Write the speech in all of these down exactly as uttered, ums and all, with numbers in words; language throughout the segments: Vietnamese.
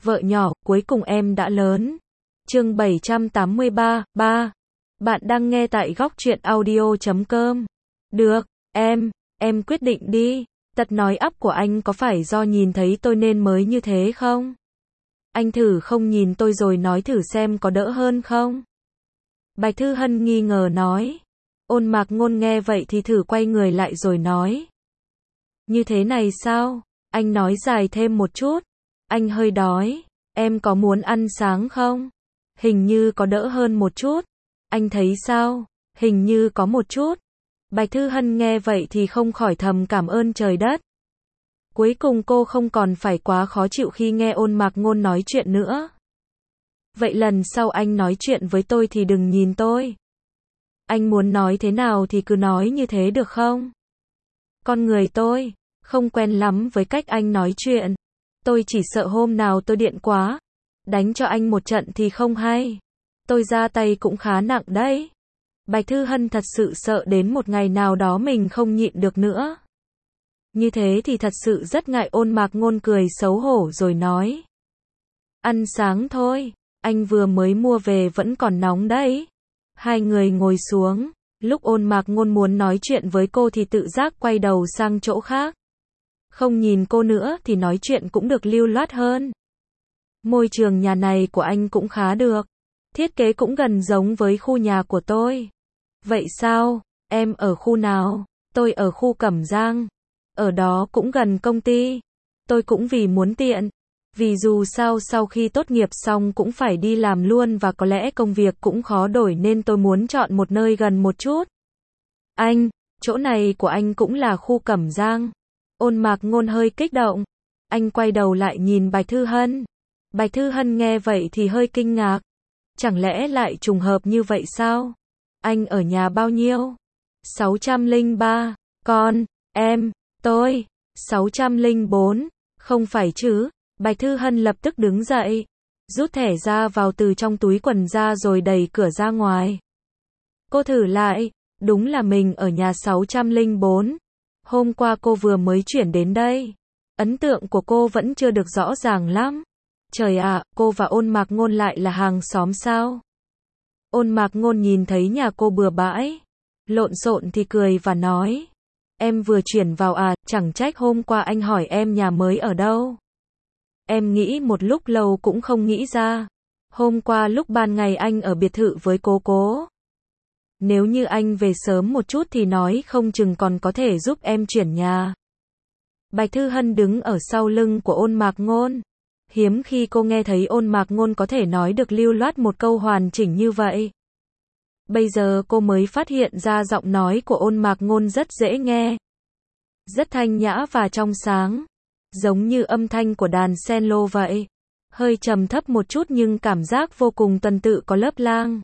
Vợ nhỏ, cuối cùng em đã lớn. Chương bảy trăm tám mươi ba, ba. Bạn đang nghe tại góc truyện audio chấm com. Được, em, em quyết định đi. Tật nói ắp của anh có phải do nhìn thấy tôi nên mới như thế không? Anh thử không nhìn tôi rồi nói thử xem có đỡ hơn không? Bạch Thư Hân nghi ngờ nói. Ôn Mạc Ngôn nghe vậy thì thử quay người lại rồi nói. Như thế này sao? Anh nói dài thêm một chút. Anh hơi đói. Em có muốn ăn sáng không? Hình như có đỡ hơn một chút. Anh thấy sao? Hình như có một chút. Bạch Thư Hân nghe vậy thì không khỏi thầm cảm ơn trời đất. Cuối cùng cô không còn phải quá khó chịu khi nghe Ôn Mạc Ngôn nói chuyện nữa. Vậy lần sau anh nói chuyện với tôi thì đừng nhìn tôi. Anh muốn nói thế nào thì cứ nói như thế được không? Con người tôi không quen lắm với cách anh nói chuyện. Tôi chỉ sợ hôm nào tôi điện quá, đánh cho anh một trận thì không hay. Tôi ra tay cũng khá nặng đấy. Bạch Thư Hân thật sự sợ đến một ngày nào đó mình không nhịn được nữa. Như thế thì thật sự rất ngại. Ôn Mạc Ngôn cười xấu hổ rồi nói. Ăn sáng thôi, anh vừa mới mua về vẫn còn nóng đấy. Hai người ngồi xuống, lúc Ôn Mạc Ngôn muốn nói chuyện với cô thì tự giác quay đầu sang chỗ khác. Không nhìn cô nữa thì nói chuyện cũng được lưu loát hơn. Môi trường nhà này của anh cũng khá được. Thiết kế cũng gần giống với khu nhà của tôi. Vậy sao? Em ở khu nào? Tôi ở khu Cẩm Giang. Ở đó cũng gần công ty. Tôi cũng vì muốn tiện. Vì dù sao sau khi tốt nghiệp xong cũng phải đi làm luôn và có lẽ công việc cũng khó đổi nên tôi muốn chọn một nơi gần một chút. Anh, chỗ này của anh cũng là khu Cẩm Giang. Ôn Mạc Ngôn hơi kích động. Anh quay đầu lại nhìn Bạch Thư Hân. Bạch Thư Hân nghe vậy thì hơi kinh ngạc. Chẳng lẽ lại trùng hợp như vậy sao? Anh ở nhà bao nhiêu? sáu trăm lẻ ba. Con, em, tôi. sáu trăm lẻ bốn. Không phải chứ? Bạch Thư Hân lập tức đứng dậy. Rút thẻ ra vào từ trong túi quần ra rồi đẩy cửa ra ngoài. Cô thử lại. Đúng là mình ở nhà sáu trăm lẻ bốn. Hôm qua cô vừa mới chuyển đến đây. Ấn tượng của cô vẫn chưa được rõ ràng lắm. Trời ạ, cô và Ôn Mạc Ngôn lại là hàng xóm sao? Ôn Mạc Ngôn nhìn thấy nhà cô bừa bãi, lộn xộn thì cười và nói. Em vừa chuyển vào à, chẳng trách hôm qua anh hỏi em nhà mới ở đâu. Em nghĩ một lúc lâu cũng không nghĩ ra. Hôm qua lúc ban ngày anh ở biệt thự với cố cố. Nếu như anh về sớm một chút thì nói không chừng còn có thể giúp em chuyển nhà. Bạch Thư Hân đứng ở sau lưng của Ôn Mạc Ngôn. Hiếm khi cô nghe thấy Ôn Mạc Ngôn có thể nói được lưu loát một câu hoàn chỉnh như vậy. Bây giờ cô mới phát hiện ra giọng nói của Ôn Mạc Ngôn rất dễ nghe. Rất thanh nhã và trong sáng. Giống như âm thanh của đàn cello vậy. Hơi trầm thấp một chút nhưng cảm giác vô cùng tuần tự có lớp lang.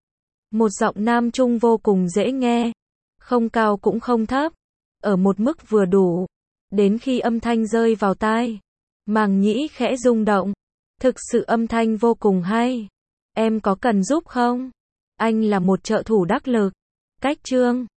Một giọng nam trung vô cùng dễ nghe. Không cao cũng không thấp. Ở một mức vừa đủ. Đến khi âm thanh rơi vào tai, màng nhĩ khẽ rung động. Thực sự âm thanh vô cùng hay. Em có cần giúp không? Anh là một trợ thủ đắc lực. Cách chương